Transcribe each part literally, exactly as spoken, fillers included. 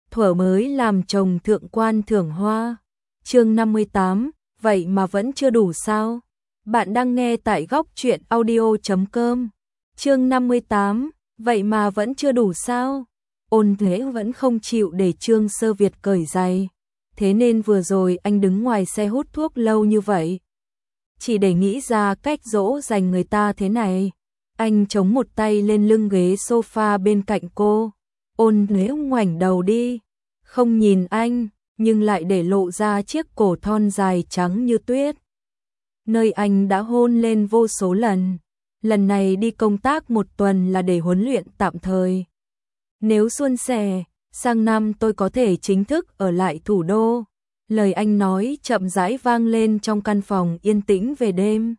thuở mới làm chồng thượng quan thưởng hoa. Chương năm mươi tám, vậy mà vẫn chưa đủ sao? Bạn đang nghe tại góc truyện audio chấm com. Chương năm mươi tám, vậy mà vẫn chưa đủ sao? Ôn Thế vẫn không chịu để Trương Sơ Việt cởi giày. Thế nên vừa rồi anh đứng ngoài xe hút thuốc lâu như vậy, chỉ để nghĩ ra cách dỗ dành người ta thế này. Anh chống một tay lên lưng ghế sofa bên cạnh cô. Ôn Thế ngoảnh đầu đi, không nhìn anh, nhưng lại để lộ ra chiếc cổ thon dài trắng như tuyết, nơi anh đã hôn lên vô số lần. Lần này đi công tác một tuần là để huấn luyện tạm thời. Nếu suôn sẻ, sang năm tôi có thể chính thức ở lại thủ đô. Lời anh nói chậm rãi vang lên trong căn phòng yên tĩnh về đêm.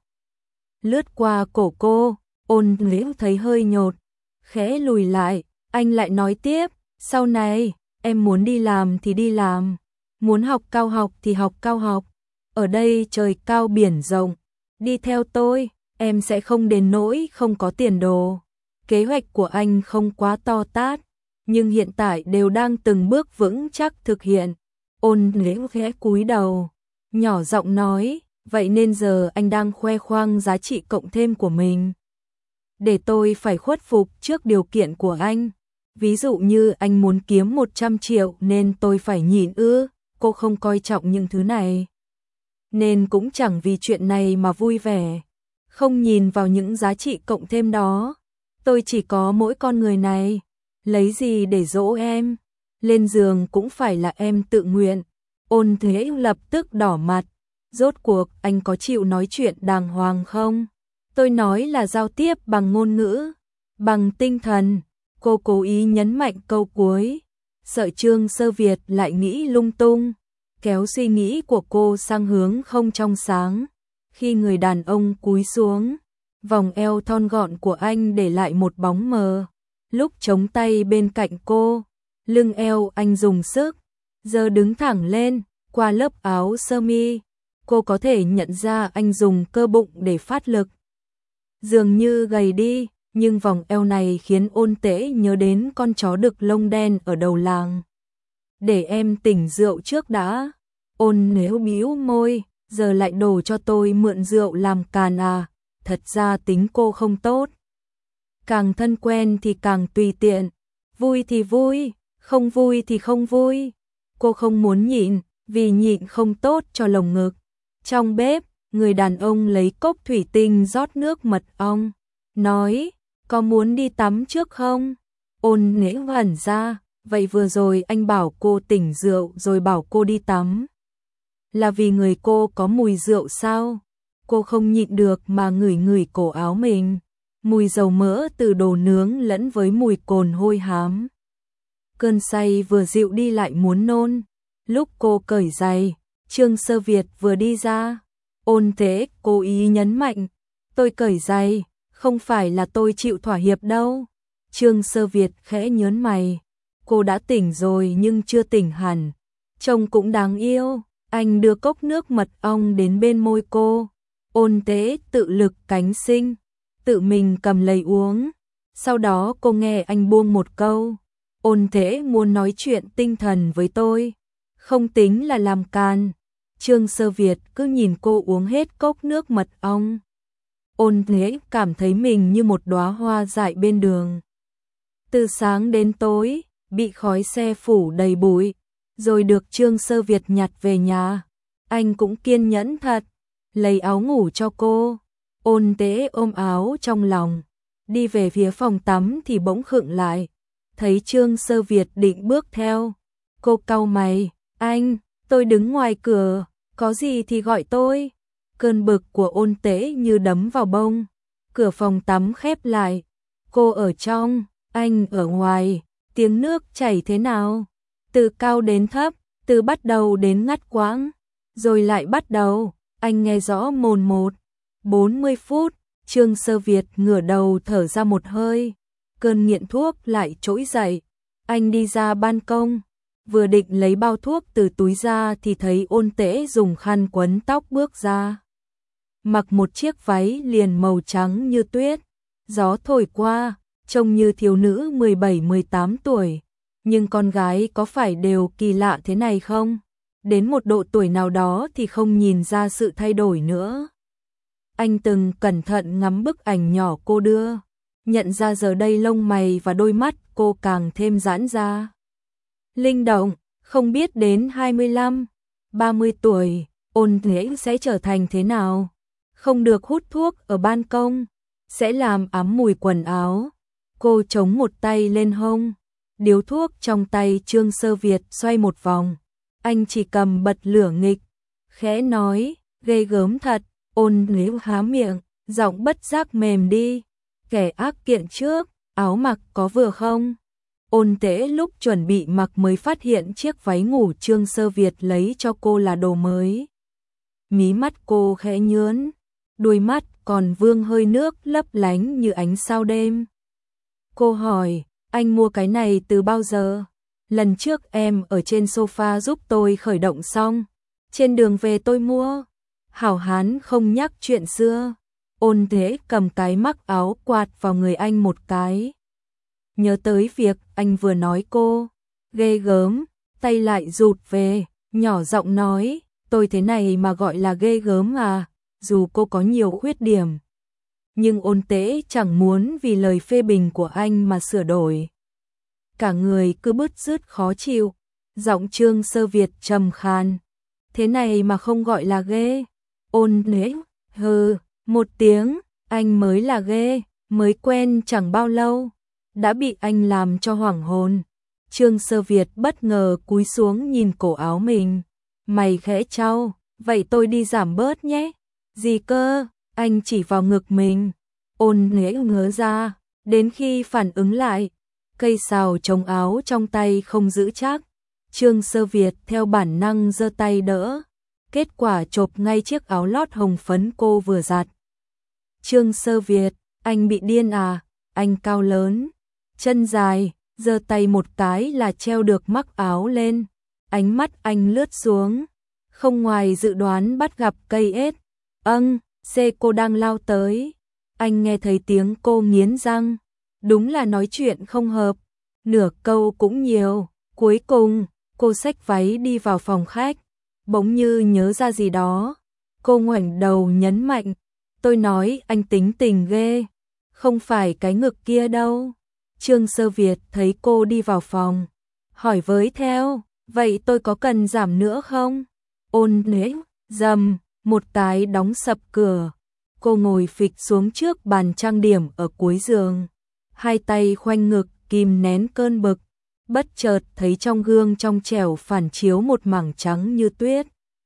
Lướt qua cổ cô, Ôn Thế thấy hơi nhột, khẽ lùi lại. Anh lại nói tiếp, sau này, em muốn đi làm thì đi làm, muốn học cao học thì học cao học. Ở đây trời cao biển rộng, đi theo tôi, em sẽ không đến nỗi không có tiền đồ. Kế hoạch của anh không quá to tát, nhưng hiện tại đều đang từng bước vững chắc thực hiện. Ôn Thế khẽ cúi đầu, nhỏ giọng nói, vậy nên giờ anh đang khoe khoang giá trị cộng thêm của mình, để tôi phải khuất phục trước điều kiện của anh. Ví dụ như anh muốn kiếm một trăm triệu nên tôi phải nhịn ư? Cô không coi trọng những thứ này, nên cũng chẳng vì chuyện này mà vui vẻ. Không nhìn vào những giá trị cộng thêm đó. Tôi chỉ có mỗi con người này, lấy gì để dỗ em? Lên giường cũng phải là em tự nguyện. Ôn Thế lập tức đỏ mặt. Rốt cuộc anh có chịu nói chuyện đàng hoàng không? Tôi nói là giao tiếp bằng ngôn ngữ, bằng tinh thần. Cô cố ý nhấn mạnh câu cuối, sợ Trương Sơ Việt lại nghĩ lung tung, kéo suy nghĩ của cô sang hướng không trong sáng. Khi người đàn ông cúi xuống, vòng eo thon gọn của anh để lại một bóng mờ. Lúc chống tay bên cạnh cô, lưng eo anh dùng sức, giờ đứng thẳng lên, qua lớp áo sơ mi, cô có thể nhận ra anh dùng cơ bụng để phát lực. Dường như gầy đi, nhưng vòng eo này khiến Ôn Thế nhớ đến con chó đực lông đen ở đầu làng. Để em tỉnh rượu trước đã. Ôn Thế bĩu môi, giờ lại đổ cho tôi mượn rượu làm càn à? Thật ra tính cô không tốt, càng thân quen thì càng tùy tiện, vui thì vui, không vui thì không vui. Cô không muốn nhịn, vì nhịn không tốt cho lồng ngực. Trong bếp, người đàn ông lấy cốc thủy tinh rót nước mật ong, nói, có muốn đi tắm trước không? Ôn Thế hẳn ra, vậy vừa rồi anh bảo cô tỉnh rượu rồi bảo cô đi tắm, là vì người cô có mùi rượu sao? Cô không nhịn được mà ngửi ngửi cổ áo mình, mùi dầu mỡ từ đồ nướng lẫn với mùi cồn hôi hám. Cơn say vừa dịu đi lại muốn nôn. Lúc cô cởi giày, Trương Sơ Việt vừa đi ra. Ôn Thế cố ý nhấn mạnh, tôi cởi giày, không phải là tôi chịu thỏa hiệp đâu. Trương Sơ Việt khẽ nhớn mày, cô đã tỉnh rồi nhưng chưa tỉnh hẳn, trông cũng đáng yêu. Anh đưa cốc nước mật ong đến bên môi cô. Ôn Thế tự lực cánh sinh, tự mình cầm lấy uống. Sau đó cô nghe anh buông một câu, Ôn Thế muốn nói chuyện tinh thần với tôi, không tính là làm càn. Trương Sơ Việt cứ nhìn cô uống hết cốc nước mật ong. Ôn Thế cảm thấy mình như một đóa hoa dại bên đường. Từ sáng đến tối, bị khói xe phủ đầy bụi, rồi được Trương Sơ Việt nhặt về nhà. Anh cũng kiên nhẫn thật, lấy áo ngủ cho cô. Ôn Thế ôm áo trong lòng, đi về phía phòng tắm thì bỗng khựng lại. Thấy Trương Sơ Việt định bước theo, cô cau mày, anh, tôi đứng ngoài cửa, có gì thì gọi tôi. Cơn bực của Ôn Thế như đấm vào bông. Cửa phòng tắm khép lại, cô ở trong, anh ở ngoài. Tiếng nước chảy thế nào? Từ cao đến thấp, từ bắt đầu đến ngắt quãng, rồi lại bắt đầu, anh nghe rõ mồn một. bốn mươi phút, Trương Sơ Việt ngửa đầu thở ra một hơi, cơn nghiện thuốc lại trỗi dậy. Anh đi ra ban công, vừa định lấy bao thuốc từ túi ra thì thấy Ôn Thế dùng khăn quấn tóc bước ra. Mặc một chiếc váy liền màu trắng như tuyết, gió thổi qua, trông như thiếu nữ mười bảy mười tám tuổi. nhưng con gái có phải đều kỳ lạ thế này không? Đến một độ tuổi nào đó thì không nhìn ra sự thay đổi nữa. Anh từng cẩn thận ngắm bức ảnh nhỏ cô đưa, nhận ra giờ đây lông mày và đôi mắt cô càng thêm giãn ra. Linh động, không biết đến hai mươi lăm, ba mươi tuổi, Ôn Thế sẽ trở thành thế nào? Không được hút thuốc ở ban công, sẽ làm ấm mùi quần áo. Cô chống một tay lên hông, điếu thuốc trong tay Trương Sơ Việt xoay một vòng. Anh chỉ cầm bật lửa nghịch, khẽ nói, ghê gớm thật. Ôn Thế há miệng, giọng bất giác mềm đi. Kẻ ác kiện trước, áo mặc có vừa không? Ôn Tế lúc chuẩn bị mặc mới phát hiện chiếc váy ngủ Trương Sơ Việt lấy cho cô là đồ mới. Mí mắt cô khẽ nhướn, đôi mắt còn vương hơi nước lấp lánh như ánh sao đêm. Cô hỏi, anh mua cái này từ bao giờ? Lần trước em ở trên sofa giúp tôi khởi động xong, trên đường về tôi mua. Hảo hán không nhắc chuyện xưa. Ôn Thế cầm cái mắc áo quạt vào người anh một cái. Nhớ tới việc anh vừa nói cô, ghê gớm, tay lại rụt về, nhỏ giọng nói, tôi thế này mà gọi là ghê gớm à, dù cô có nhiều khuyết điểm. Nhưng Ôn Tế chẳng muốn vì lời phê bình của anh mà sửa đổi. Cả người cứ bứt rứt khó chịu, giọng Trương Sơ Việt trầm khan, thế này mà không gọi là ghê. Ôn Thế, hừ, một tiếng, anh mới là ghê, mới quen chẳng bao lâu, đã bị anh làm cho hoảng hồn. Trương Sơ Việt bất ngờ cúi xuống nhìn cổ áo mình, mày khẽ chau, vậy tôi đi giảm bớt nhé. Gì cơ? Anh chỉ vào ngực mình. Ôn Thế ngớ ra, đến khi phản ứng lại, cây sào chống áo trong tay không giữ chắc. Trương Sơ Việt theo bản năng giơ tay đỡ, kết quả chộp ngay chiếc áo lót hồng phấn cô vừa giặt. Trương Sơ Việt, anh bị điên à? Anh cao lớn, chân dài, giơ tay một cái là treo được mắc áo lên. Ánh mắt anh lướt xuống, không ngoài dự đoán bắt gặp cây ếch. Âng, xe cô đang lao tới. Anh nghe thấy tiếng cô nghiến răng, đúng là nói chuyện không hợp, nửa câu cũng nhiều. Cuối cùng, cô xách váy đi vào phòng khách, bỗng như nhớ ra gì đó. Cô ngoảnh đầu nhấn mạnh, tôi nói anh tính tình ghê, không phải cái ngực kia đâu. Trương Sơ Việt thấy cô đi vào phòng, hỏi với theo, vậy tôi có cần giảm nữa không? Ôn Thế, dầm, một cái đóng sập cửa. Cô ngồi phịch xuống trước bàn trang điểm ở cuối giường, hai tay khoanh ngực kìm nén cơn bực, bất chợt thấy trong gương trong trẻo phản chiếu một mảng trắng như tuyết.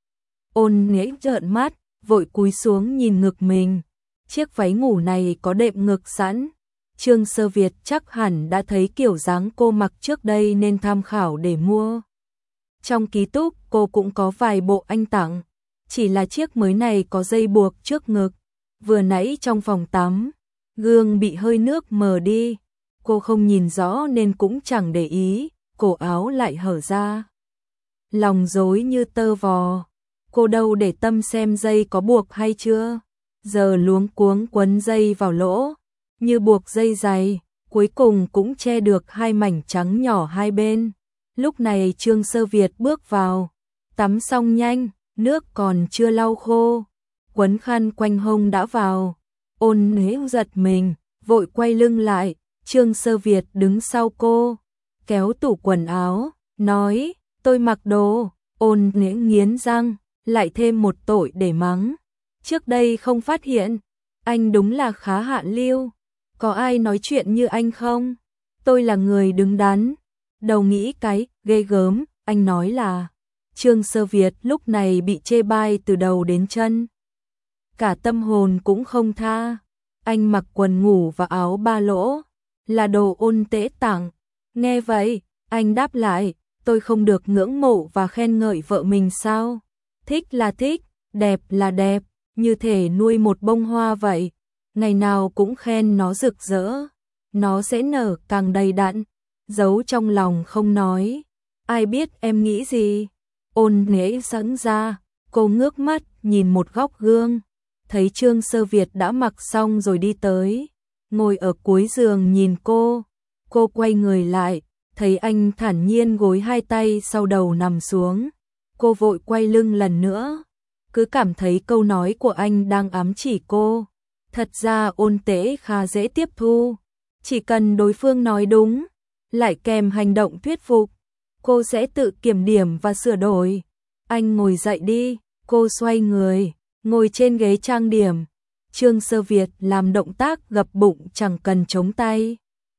Ôn Thế trợn mắt, vội cúi xuống nhìn ngực mình. Chiếc váy ngủ này có đệm ngực sẵn. Trương Sơ Việt chắc hẳn đã thấy kiểu dáng cô mặc trước đây nên tham khảo để mua. Trong ký túc cô cũng có vài bộ anh tặng, chỉ là chiếc mới này có dây buộc trước ngực. Vừa nãy trong phòng tắm, gương bị hơi nước mờ đi, cô không nhìn rõ nên cũng chẳng để ý, cổ áo lại hở ra. Lòng rối như tơ vò, cô đâu để tâm xem dây có buộc hay chưa, giờ luống cuống quấn dây vào lỗ, như buộc dây dày, cuối cùng cũng che được hai mảnh trắng nhỏ hai bên. Lúc này Trương Sơ Việt bước vào, tắm xong nhanh, nước còn chưa lau khô, quấn khăn quanh hông đã vào. Ôn Thế giật mình, vội quay lưng lại. Trương Sơ Việt đứng sau cô, kéo tủ quần áo, nói, tôi mặc đồ. Ôn Thế nghiến răng, lại thêm một tội để mắng. Trước đây không phát hiện, anh đúng là khá hạ lưu. Có ai nói chuyện như anh không? Tôi là người đứng đắn. Đầu nghĩ cái ghê gớm, anh nói là. Trương Sơ Việt lúc này bị chê bai từ đầu đến chân, cả tâm hồn cũng không tha. Anh mặc quần ngủ và áo ba lỗ, là đồ Ôn Tế tặng. Nghe vậy, anh đáp lại, tôi không được ngưỡng mộ và khen ngợi vợ mình sao? Thích là thích, đẹp là đẹp, như thể nuôi một bông hoa vậy, ngày nào cũng khen nó rực rỡ, nó sẽ nở càng đầy đặn. Giấu trong lòng không nói, ai biết em nghĩ gì. Ôn Thế sẵn ra, cô ngước mắt nhìn một góc gương, thấy Trương Sơ Việt đã mặc xong rồi đi tới, ngồi ở cuối giường nhìn cô. Cô quay người lại, Thấy anh thản nhiên gối hai tay sau đầu nằm xuống, cô vội quay lưng lần nữa, cứ cảm thấy câu nói của anh đang ám chỉ cô. Thật ra Ôn Tế khá dễ tiếp thu, chỉ cần đối phương nói đúng, lại kèm hành động thuyết phục, cô sẽ tự kiểm điểm và sửa đổi. Anh ngồi dậy đi, cô xoay người, ngồi trên ghế trang điểm. Trương Sơ Việt làm động tác gập bụng chẳng cần chống tay.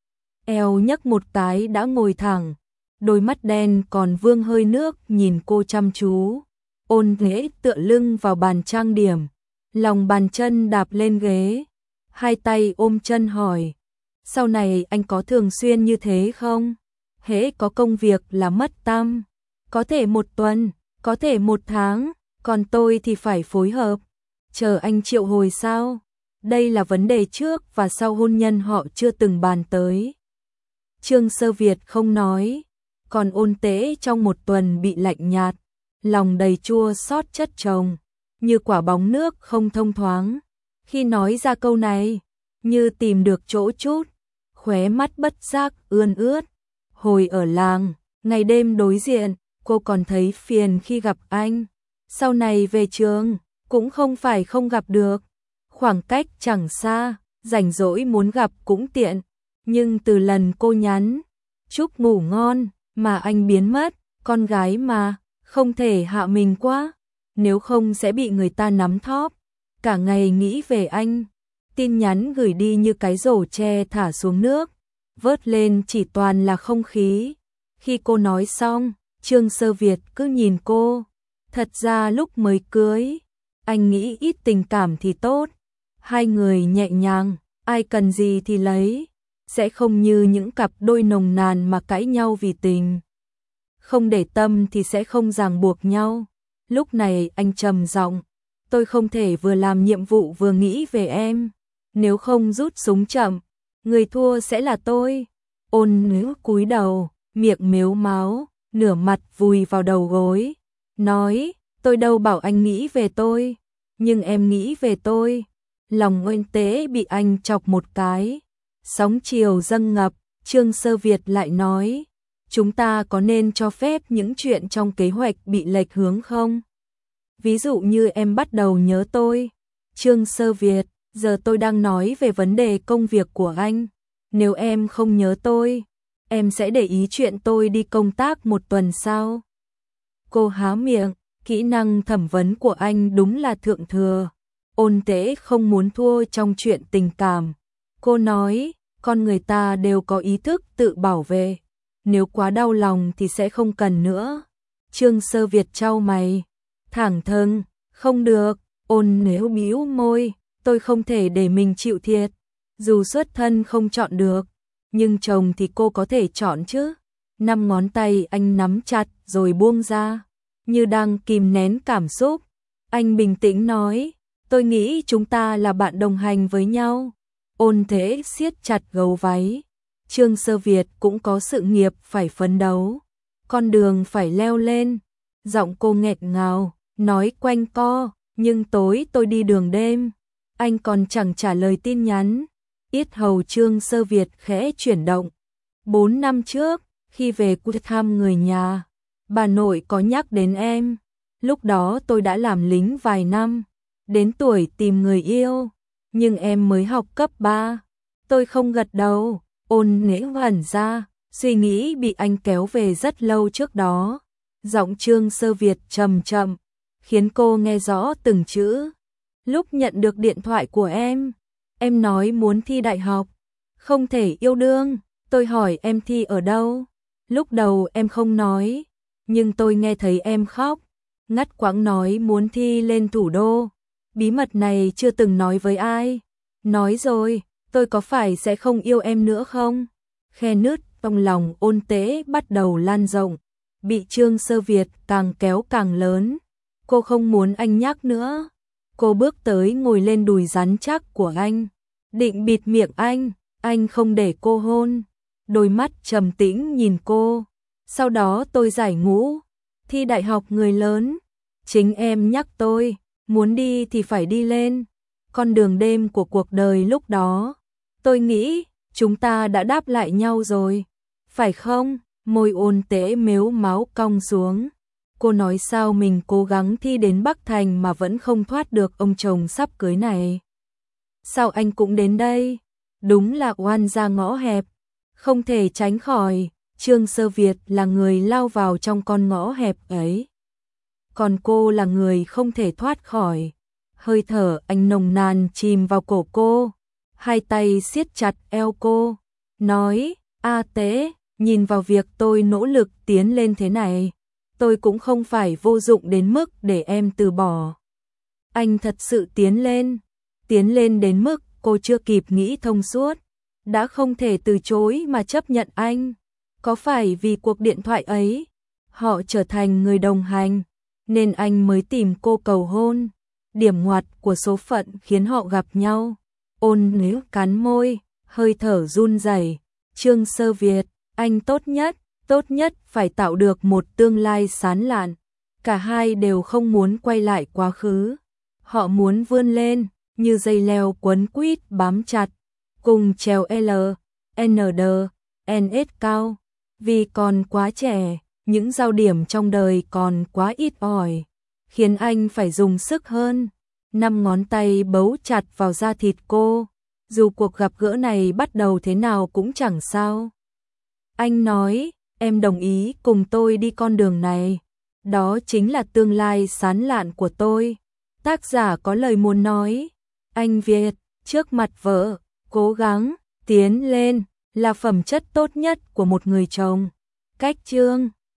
Eo nhấc một cái đã ngồi thẳng, đôi mắt đen còn vương hơi nước nhìn cô chăm chú. Ôn Tế tựa lưng vào bàn trang điểm, lòng bàn chân đạp lên ghế, hai tay ôm chân hỏi, sau này anh có thường xuyên như thế không? Hễ có công việc là mất tâm, có thể một tuần, có thể một tháng, còn tôi thì phải phối hợp. Chờ anh triệu hồi sao? Đây là vấn đề trước và sau hôn nhân họ chưa từng bàn tới. Trương Sơ Việt không nói, còn Ôn Tế trong một tuần bị lạnh nhạt, lòng đầy chua xót chất chồng, như quả bóng nước không thông thoáng. Khi nói ra câu này, như tìm được chỗ chút, khóe mắt bất giác ươn ướt. Hồi ở làng, ngày đêm đối diện, cô còn thấy phiền khi gặp anh. Sau này về trường, cũng không phải không gặp được. Khoảng cách chẳng xa, rảnh rỗi muốn gặp cũng tiện. Nhưng từ lần cô nhắn, chúc ngủ ngon, mà anh biến mất, con gái mà, không thể hạ mình quá. Nếu không sẽ bị người ta nắm thóp. Cả ngày nghĩ về anh, tin nhắn gửi đi như cái rổ tre thả xuống nước, vớt lên chỉ toàn là không khí. Khi cô nói xong, Trương Sơ Việt cứ nhìn cô. Thật ra lúc mới cưới, anh nghĩ ít tình cảm thì tốt. Hai người nhẹ nhàng, ai cần gì thì lấy, sẽ không như những cặp đôi nồng nàn mà cãi nhau vì tình. Không để tâm thì sẽ không ràng buộc nhau. Lúc này anh trầm giọng, tôi không thể vừa làm nhiệm vụ vừa nghĩ về em. Nếu không rút súng chậm, người thua sẽ là tôi. Ôn Nữ cúi đầu, miệng mếu máo, nửa mặt vùi vào đầu gối, nói, tôi đâu bảo anh nghĩ về tôi, nhưng em nghĩ về tôi. Lòng Ôn Tế bị anh chọc một cái, sóng chiều dâng ngập. Trương Sơ Việt lại nói, chúng ta có nên cho phép những chuyện trong kế hoạch bị lệch hướng không? Ví dụ như em bắt đầu nhớ tôi. Trương Sơ Việt, giờ tôi đang nói về vấn đề công việc của anh. Nếu em không nhớ tôi, em sẽ để ý chuyện tôi đi công tác một tuần sau. Cô há miệng, kỹ năng thẩm vấn của anh đúng là thượng thừa. Ôn Tế không muốn thua trong chuyện tình cảm. Cô nói, con người ta đều có ý thức tự bảo vệ. Nếu quá đau lòng thì sẽ không cần nữa. Trương Sơ Việt chau mày, thẳng thừng, không được. Ôn Nếu bĩu môi, tôi không thể để mình chịu thiệt. Dù xuất thân không chọn được, nhưng chồng thì cô có thể chọn chứ. Năm ngón tay anh nắm chặt rồi buông ra, như đang kìm nén cảm xúc. Anh bình tĩnh nói, tôi nghĩ chúng ta là bạn đồng hành với nhau. Ôn Thế siết chặt gấu váy. Trương Sơ Việt cũng có sự nghiệp phải phấn đấu, con đường phải leo lên. Giọng cô nghẹt ngào, nói quanh co, nhưng tối tôi đi đường đêm, anh còn chẳng trả lời tin nhắn. Yết hầu Trương Sơ Việt khẽ chuyển động. Bốn năm trước, khi về quê thăm người nhà, bà nội có nhắc đến em. Lúc đó tôi đã làm lính vài năm, đến tuổi tìm người yêu, nhưng em mới học cấp ba. Tôi không gật đầu. Ôn Nễ hẳn ra, suy nghĩ bị anh kéo về rất lâu trước đó. Giọng Trương Sơ Việt trầm chậm, khiến cô nghe rõ từng chữ. Lúc nhận được điện thoại của em, em nói muốn thi đại học, không thể yêu đương. Tôi hỏi em thi ở đâu. Lúc đầu em không nói, nhưng tôi nghe thấy em khóc, ngắt quãng nói muốn thi lên thủ đô. Bí mật này chưa từng nói với ai. Nói rồi, tôi có phải sẽ không yêu em nữa không? Khe nứt trong lòng Ôn Tế bắt đầu lan rộng, bị Trương Sơ Việt càng kéo càng lớn. Cô không muốn anh nhắc nữa. Cô bước tới ngồi lên đùi rắn chắc của anh, định bịt miệng anh, anh không để cô hôn. Đôi mắt trầm tĩnh nhìn cô. Sau đó tôi giải ngũ, thi đại học người lớn. Chính em nhắc tôi, muốn đi thì phải đi lên con đường đêm của cuộc đời. Lúc đó tôi nghĩ chúng ta đã đáp lại nhau rồi, phải không? Môi Ôn Tế mếu máu cong xuống. Cô nói sao mình cố gắng thi đến Bắc Thành mà vẫn không thoát được ông chồng sắp cưới này. Sao anh cũng đến đây? Đúng là oan ra ngõ hẹp. Không thể tránh khỏi, Trương Sơ Việt là người lao vào trong con ngõ hẹp ấy. Còn cô là người không thể thoát khỏi. Hơi thở anh nồng nàn chìm vào cổ cô. Hai tay siết chặt eo cô. Nói, A Tế, nhìn vào việc tôi nỗ lực tiến lên thế này. Tôi cũng không phải vô dụng đến mức để em từ bỏ. Anh thật sự tiến lên. Tiến lên đến mức cô chưa kịp nghĩ thông suốt. Đã không thể từ chối mà chấp nhận anh. Có phải vì cuộc điện thoại ấy, họ trở thành người đồng hành, nên anh mới tìm cô cầu hôn. Điểm ngoặt của số phận khiến họ gặp nhau. Ôn Nếu cắn môi, hơi thở run rẩy. Trương Sơ Việt, anh tốt nhất, tốt nhất phải tạo được một tương lai sáng lạn. Cả hai đều không muốn quay lại quá khứ. Họ muốn vươn lên, như dây leo quấn quýt bám chặt, cùng trèo L, N D, N S cao. Vì còn quá trẻ, những giao điểm trong đời còn quá ít ỏi, khiến anh phải dùng sức hơn. Năm ngón tay bấu chặt vào da thịt cô. Dù cuộc gặp gỡ này bắt đầu thế nào cũng chẳng sao. Anh nói, em đồng ý cùng tôi đi con đường này. Đó chính là tương lai sáng lạn của tôi. Tác giả có lời muốn nói. Anh Việt, trước mặt vợ, cố gắng, tiến lên, là phẩm chất tốt nhất của một người chồng. Cách chương